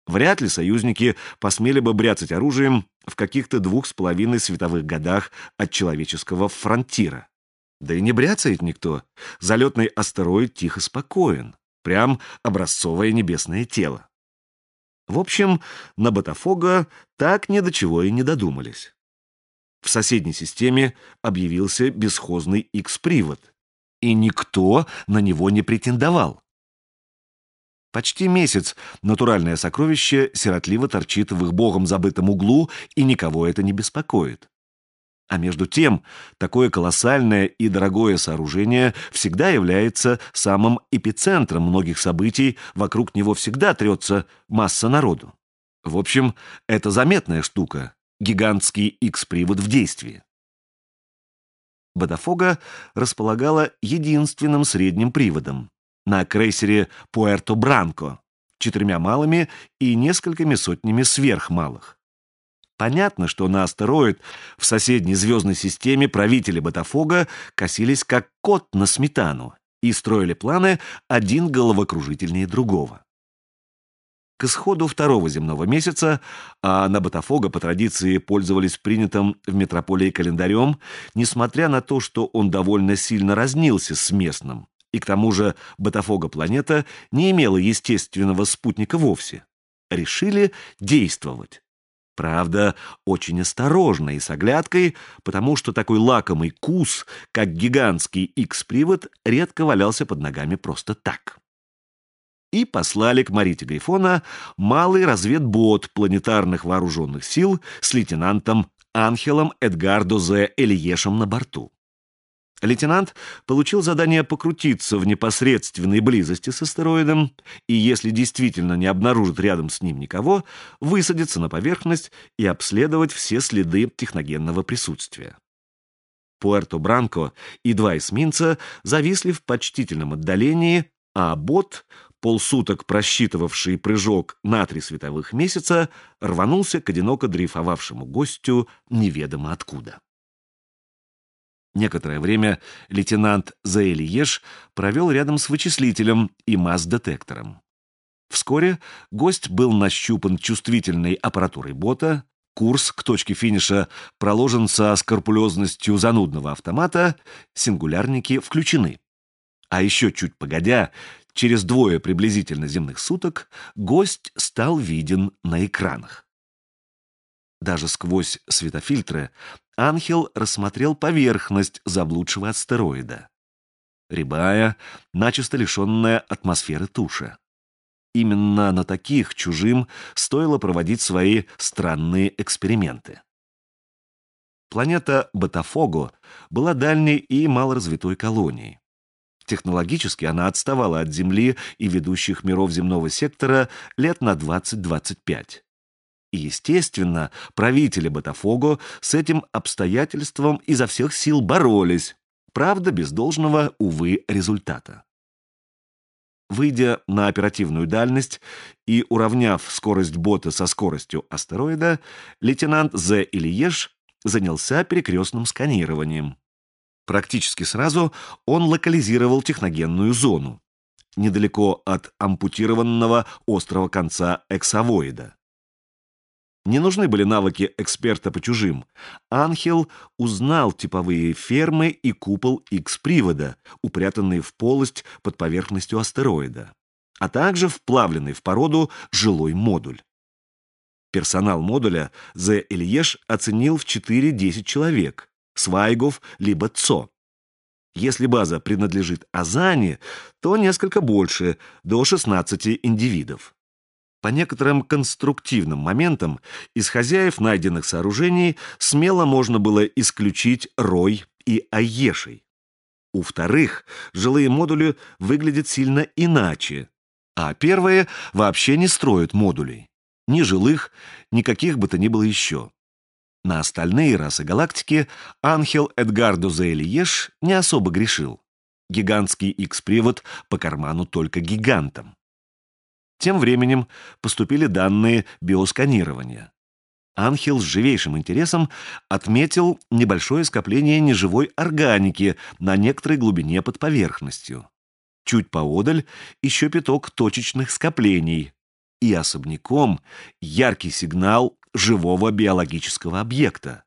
Вряд ли союзники посмели бы бряцать оружием в каких-то 2,5 световых годах от человеческого фронтира. Да и не бряцает никто. Залетный астероид тихо спокоен. Прям образцовое небесное тело. В общем, на Ботафого так ни до чего и не додумались. В соседней системе объявился бесхозный X-привод, и никто на него не претендовал. Почти месяц натуральное сокровище сиротливо торчит в их богом забытом углу, и никого это не беспокоит. А между тем, такое колоссальное и дорогое сооружение всегда является самым эпицентром многих событий, вокруг него всегда трется масса народу. В общем, это заметная штука, гигантский X-привод в действии. Ботафого располагала единственным средним приводом на крейсере Пуэрто-Бранко, 4 малыми и несколькими сотнями сверхмалых. Понятно, что на астероид в соседней звездной системе правители Ботафого косились как кот на сметану и строили планы один головокружительнее другого. К исходу 2-го земного месяца, а на Ботафого по традиции пользовались принятым в метрополии календарем, несмотря на то, что он довольно сильно разнился с местным, и к тому же Ботафого-планета не имела естественного спутника вовсе, решили действовать. Правда, очень осторожно и с оглядкой, потому что такой лакомый кус, как гигантский X-привод, редко валялся под ногами просто так. И послали к Марите Грифона малый разведбот планетарных вооруженных сил с лейтенантом Анхелом Эдгардо Зе Элиешем на борту. Лейтенант получил задание покрутиться в непосредственной близости с астероидом и, если действительно не обнаружит рядом с ним никого, высадиться на поверхность и обследовать все следы техногенного присутствия. Пуэрто-Бранко и 2 эсминца зависли в почтительном отдалении, а бот, полсуток просчитывавший прыжок на 3 световых месяца, рванулся к одиноко дрейфовавшему гостю неведомо откуда. Некоторое время лейтенант Зе Элиеш провел рядом с вычислителем и масс-детектором. Вскоре гость был нащупан чувствительной аппаратурой бота, курс к точке финиша проложен со скрупулезностью занудного автомата, сингулярники включены. А еще чуть погодя, через 2 приблизительно земных суток, гость стал виден на экранах. Даже сквозь светофильтры Анхел рассмотрел поверхность заблудшего астероида. Рябая, начисто лишенная атмосферы туша. Именно на таких чужим стоило проводить свои странные эксперименты. Планета Ботафого была дальней и малоразвитой колонией. Технологически она отставала от Земли и ведущих миров земного сектора лет на 20-25. И, естественно, правители Ботафого с этим обстоятельством изо всех сил боролись, правда, без должного, увы, результата. Выйдя на оперативную дальность и уравняв скорость бота со скоростью астероида, лейтенант Зе Элиеш занялся перекрестным сканированием. Практически сразу он локализировал техногенную зону, недалеко от ампутированного острого конца эксовоида. Не нужны были навыки эксперта по чужим. Анхел узнал типовые фермы и купол X-привода, упрятанные в полость под поверхностью астероида, а также вплавленный в породу жилой модуль. Персонал модуля Зе Элиеш оценил в 4-10 человек, свайгов либо цо. Если база принадлежит Азане, то несколько больше, до 16 индивидов. По некоторым конструктивным моментам из хозяев найденных сооружений смело можно было исключить Рой и Айешей. У вторых жилые модули выглядят сильно иначе, а первые вообще не строят модулей. Ни жилых, никаких бы то ни было еще. На остальные расы галактики Анхел Эдгардо Зе Элиеш не особо грешил. Гигантский X-привод по карману только гигантам. Тем временем поступили данные биосканирования. Анхел с живейшим интересом отметил небольшое скопление неживой органики на некоторой глубине под поверхностью. Чуть поодаль еще пяток точечных скоплений. и особняком яркий сигнал живого биологического объекта.